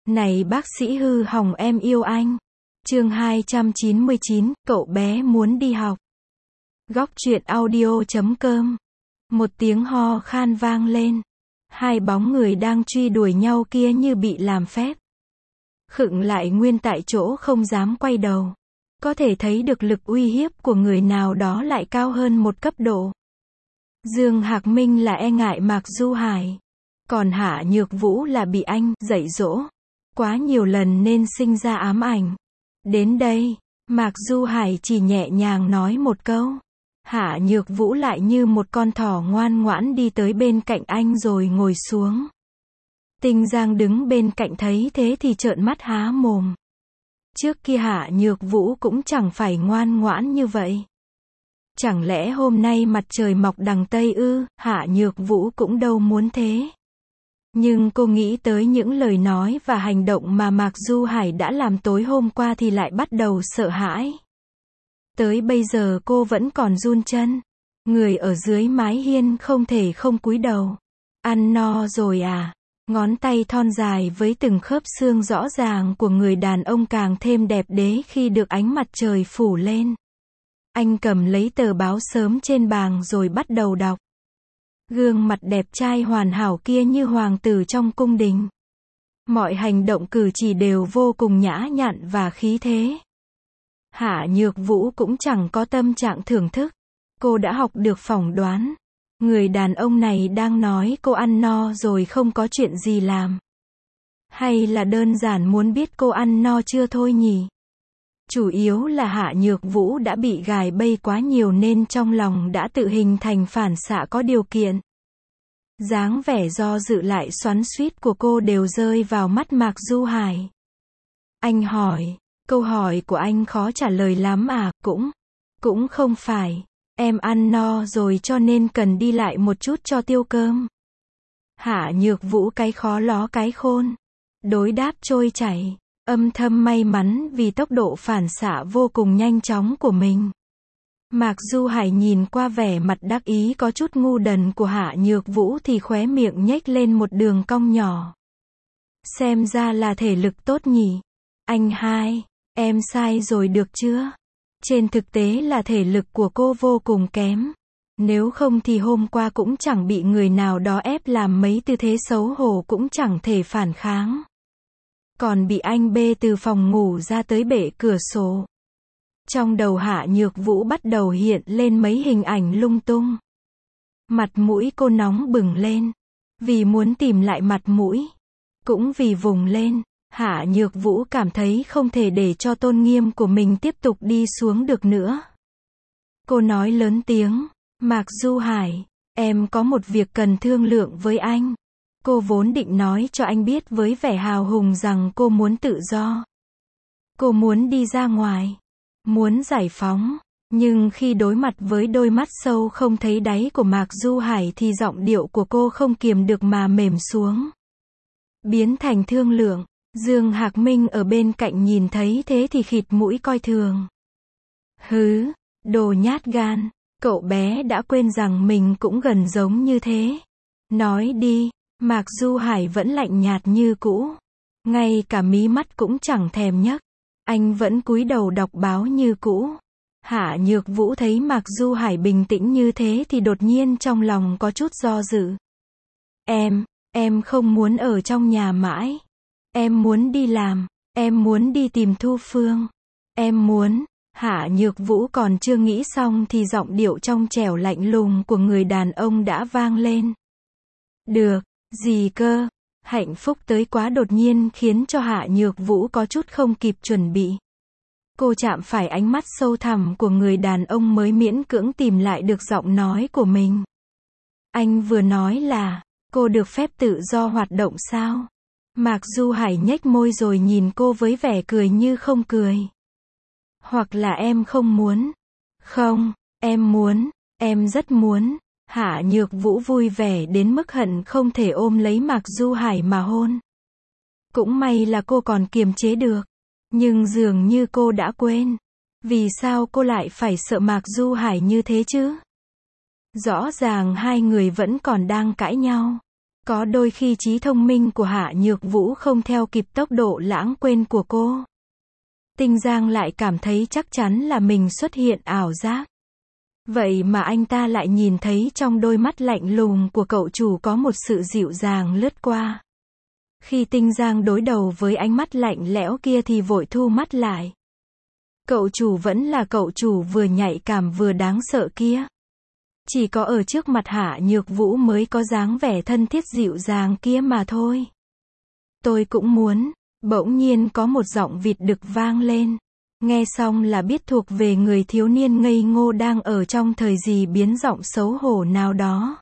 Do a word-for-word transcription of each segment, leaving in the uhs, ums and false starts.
Này bác sĩ hư hỏng em yêu anh. Chương hai trăm chín mươi chín, cậu bé muốn đi học. Góc truyện audio chấm com. Một tiếng ho khan vang lên. Hai bóng người đang truy đuổi nhau kia như bị làm phép. Khựng lại nguyên tại chỗ không dám quay đầu. Có thể thấy được lực uy hiếp của người nào đó lại cao hơn một cấp độ. Dương Hạc Minh là e ngại Mạc Du Hải. Còn Hạ Nhược Vũ là bị anh dạy dỗ quá nhiều lần nên sinh ra ám ảnh. Đến đây, Mạc Du Hải chỉ nhẹ nhàng nói một câu. Hạ Nhược Vũ lại như một con thỏ ngoan ngoãn đi tới bên cạnh anh rồi ngồi xuống. Tinh Giang đứng bên cạnh thấy thế thì trợn mắt há mồm. Trước kia Hạ Nhược Vũ cũng chẳng phải ngoan ngoãn như vậy. Chẳng lẽ hôm nay mặt trời mọc đằng Tây ư? Hạ Nhược Vũ cũng đâu muốn thế. Nhưng cô nghĩ tới những lời nói và hành động mà Mạc Du Hải đã làm tối hôm qua thì lại bắt đầu sợ hãi. Tới bây giờ cô vẫn còn run chân. Người ở dưới mái hiên không thể không cúi đầu. Ăn no rồi à? Ngón tay thon dài với từng khớp xương rõ ràng của người đàn ông càng thêm đẹp đẽ khi được ánh mặt trời phủ lên. Anh cầm lấy tờ báo sớm trên bàn rồi bắt đầu đọc. Gương mặt đẹp trai hoàn hảo kia như hoàng tử trong cung đình. Mọi hành động cử chỉ đều vô cùng nhã nhặn và khí thế. Hạ Nhược Vũ cũng chẳng có tâm trạng thưởng thức. Cô đã học được phỏng đoán. Người đàn ông này đang nói cô ăn no rồi không có chuyện gì làm. Hay là đơn giản muốn biết cô ăn no chưa thôi nhỉ? Chủ yếu là Hạ Nhược Vũ đã bị gài bẫy quá nhiều nên trong lòng đã tự hình thành phản xạ có điều kiện. Dáng vẻ do dự lại xoắn xuýt của cô đều rơi vào mắt Mạc Du Hải. Anh hỏi, câu hỏi của anh khó trả lời lắm à? Cũng, cũng không phải. Em ăn no rồi cho nên cần đi lại một chút cho tiêu cơm. Hạ Nhược Vũ cái khó ló cái khôn. Đối đáp trôi chảy. Âm thầm may mắn vì tốc độ phản xạ vô cùng nhanh chóng của mình. Mạc Du Hải nhìn qua vẻ mặt đắc ý có chút ngu đần của Hạ Nhược Vũ thì khóe miệng nhếch lên một đường cong nhỏ. Xem ra là thể lực tốt nhỉ. Anh hai, em sai rồi được chưa? Trên thực tế là thể lực của cô vô cùng kém. Nếu không thì hôm qua cũng chẳng bị người nào đó ép làm mấy tư thế xấu hổ cũng chẳng thể phản kháng. Còn bị anh bê từ phòng ngủ ra tới bệ cửa sổ. Trong đầu Hạ Nhược Vũ bắt đầu hiện lên mấy hình ảnh lung tung. Mặt mũi cô nóng bừng lên. Vì muốn tìm lại mặt mũi. Cũng vì vùng lên, Hạ Nhược Vũ cảm thấy không thể để cho tôn nghiêm của mình tiếp tục đi xuống được nữa. Cô nói lớn tiếng, Mạc Du Hải, em có một việc cần thương lượng với anh. Cô vốn định nói cho anh biết với vẻ hào hùng rằng cô muốn tự do. Cô muốn đi ra ngoài. Muốn giải phóng. Nhưng khi đối mặt với đôi mắt sâu không thấy đáy của Mạc Du Hải thì giọng điệu của cô không kiềm được mà mềm xuống. Biến thành thương lượng. Dương Hạc Minh ở bên cạnh nhìn thấy thế thì khịt mũi coi thường. Hứ, đồ nhát gan. Cậu bé đã quên rằng mình cũng gần giống như thế. Nói đi. Mạc Du Hải vẫn lạnh nhạt như cũ. Ngay cả mí mắt cũng chẳng thèm nhấc. Anh vẫn cúi đầu đọc báo như cũ. Hạ Nhược Vũ thấy Mạc Du Hải bình tĩnh như thế thì đột nhiên trong lòng có chút do dự. Em, em không muốn ở trong nhà mãi. Em muốn đi làm. Em muốn đi tìm Thu Phương. Em muốn. Hạ Nhược Vũ còn chưa nghĩ xong thì giọng điệu trong trẻo lạnh lùng của người đàn ông đã vang lên. Được. Gì cơ? Hạnh phúc tới quá đột nhiên khiến cho Hạ Nhược Vũ có chút không kịp chuẩn bị. Cô chạm phải ánh mắt sâu thẳm của người đàn ông mới miễn cưỡng tìm lại được giọng nói của mình. Anh vừa nói là, cô được phép tự do hoạt động sao? Mạc Du Hải nhếch môi rồi nhìn cô với vẻ cười như không cười. Hoặc là em không muốn? Không, em muốn, em rất muốn. Hạ Nhược Vũ vui vẻ đến mức hận không thể ôm lấy Mạc Du Hải mà hôn. Cũng may là cô còn kiềm chế được. Nhưng dường như cô đã quên. Vì sao cô lại phải sợ Mạc Du Hải như thế chứ? Rõ ràng hai người vẫn còn đang cãi nhau. Có đôi khi trí thông minh của Hạ Nhược Vũ không theo kịp tốc độ lãng quên của cô. Tinh Giang lại cảm thấy chắc chắn là mình xuất hiện ảo giác. Vậy mà anh ta lại nhìn thấy trong đôi mắt lạnh lùng của cậu chủ có một sự dịu dàng lướt qua. Khi Tinh Giang đối đầu với ánh mắt lạnh lẽo kia thì vội thu mắt lại. Cậu chủ vẫn là cậu chủ vừa nhạy cảm vừa đáng sợ kia. Chỉ có ở trước mặt Hạ Nhược Vũ mới có dáng vẻ thân thiết dịu dàng kia mà thôi. Tôi cũng muốn. Bỗng nhiên có một giọng vịt đực vang lên. Nghe xong là biết thuộc về người thiếu niên ngây ngô đang ở trong thời gì biến giọng xấu hổ nào đó.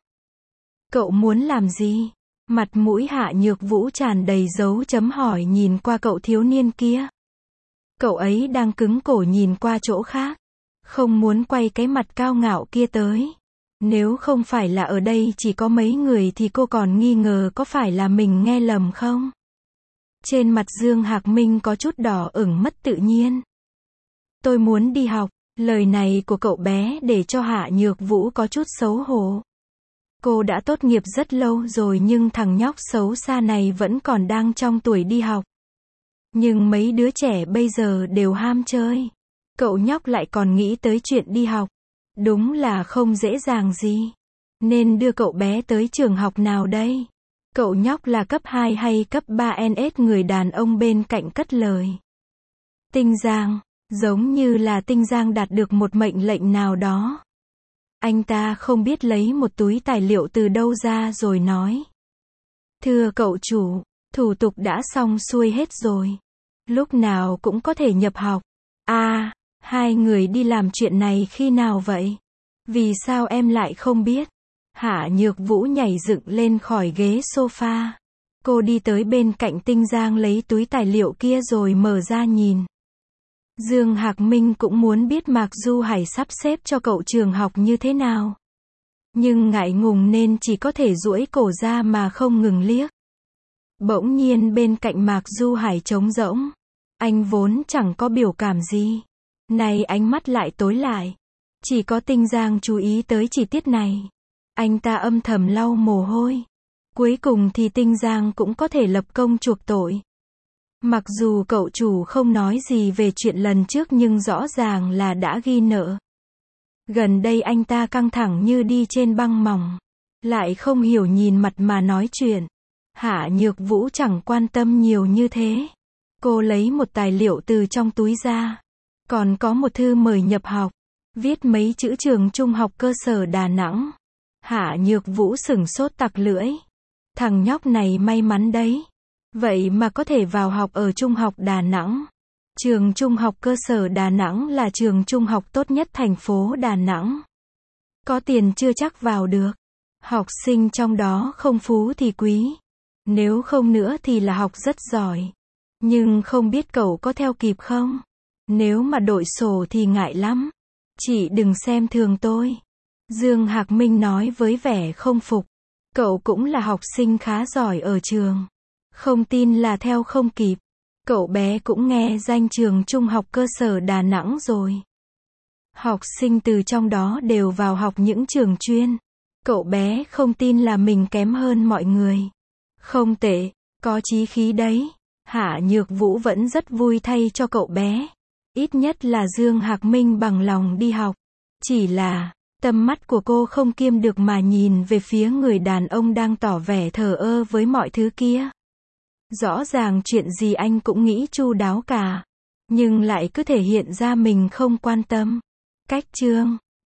Cậu muốn làm gì? Mặt mũi Hạ Nhược Vũ tràn đầy dấu chấm hỏi nhìn qua cậu thiếu niên kia. Cậu ấy đang cứng cổ nhìn qua chỗ khác. Không muốn quay cái mặt cao ngạo kia tới. Nếu không phải là ở đây chỉ có mấy người thì cô còn nghi ngờ có phải là mình nghe lầm không? Trên mặt Dương Hạc Minh có chút đỏ ửng mất tự nhiên. Tôi muốn đi học. Lời này của cậu bé để cho Hạ Nhược Vũ có chút xấu hổ. Cô đã tốt nghiệp rất lâu rồi nhưng thằng nhóc xấu xa này vẫn còn đang trong tuổi đi học. Nhưng mấy đứa trẻ bây giờ đều ham chơi. Cậu nhóc lại còn nghĩ tới chuyện đi học. Đúng là không dễ dàng gì. Nên đưa cậu bé tới trường học nào đây? Cậu nhóc là cấp hai hay cấp ba en ét người đàn ông bên cạnh cất lời. Tinh Giang. Giống như là Tinh Giang đạt được một mệnh lệnh nào đó. Anh ta không biết lấy một túi tài liệu từ đâu ra rồi nói. Thưa cậu chủ, thủ tục đã xong xuôi hết rồi. Lúc nào cũng có thể nhập học. À, hai người đi làm chuyện này khi nào vậy? Vì sao em lại không biết? Hạ Nhược Vũ nhảy dựng lên khỏi ghế sofa. Cô đi tới bên cạnh Tinh Giang lấy túi tài liệu kia rồi mở ra nhìn. Dương Hạc Minh cũng muốn biết Mạc Du Hải sắp xếp cho cậu trường học như thế nào. Nhưng ngại ngùng nên chỉ có thể duỗi cổ ra mà không ngừng liếc. Bỗng nhiên bên cạnh Mạc Du Hải trống rỗng. Anh vốn chẳng có biểu cảm gì. Này ánh mắt lại tối lại. Chỉ có Tinh Giang chú ý tới chi tiết này. Anh ta âm thầm lau mồ hôi. Cuối cùng thì Tinh Giang cũng có thể lập công chuộc tội. Mặc dù cậu chủ không nói gì về chuyện lần trước nhưng rõ ràng là đã ghi nợ. Gần đây anh ta căng thẳng như đi trên băng mỏng. Lại không hiểu nhìn mặt mà nói chuyện. Hạ Nhược Vũ chẳng quan tâm nhiều như thế. Cô lấy một tài liệu từ trong túi ra. Còn có một thư mời nhập học. Viết mấy chữ trường trung học cơ sở Đà Nẵng. Hạ Nhược Vũ sửng sốt tặc lưỡi. Thằng nhóc này may mắn đấy. Vậy mà có thể vào học ở Trung học Đà Nẵng. Trường Trung học cơ sở Đà Nẵng là trường trung học tốt nhất thành phố Đà Nẵng. Có tiền chưa chắc vào được. Học sinh trong đó không phú thì quý. Nếu không nữa thì là học rất giỏi. Nhưng không biết cậu có theo kịp không? Nếu mà đội sổ thì ngại lắm. Chị đừng xem thường tôi. Dương Hạc Minh nói với vẻ không phục. Cậu cũng là học sinh khá giỏi ở trường. Không tin là theo không kịp. Cậu bé cũng nghe danh trường trung học cơ sở Đà Nẵng rồi. Học sinh từ trong đó đều vào học những trường chuyên. Cậu bé không tin là mình kém hơn mọi người. Không tệ, có chí khí đấy. Hạ Nhược Vũ vẫn rất vui thay cho cậu bé. Ít nhất là Dương Hạc Minh bằng lòng đi học. Chỉ là, tầm mắt của cô không kiêm được mà nhìn về phía người đàn ông đang tỏ vẻ thờ ơ với mọi thứ kia. Rõ ràng chuyện gì anh cũng nghĩ chu đáo cả. Nhưng lại cứ thể hiện ra mình không quan tâm. Cách chương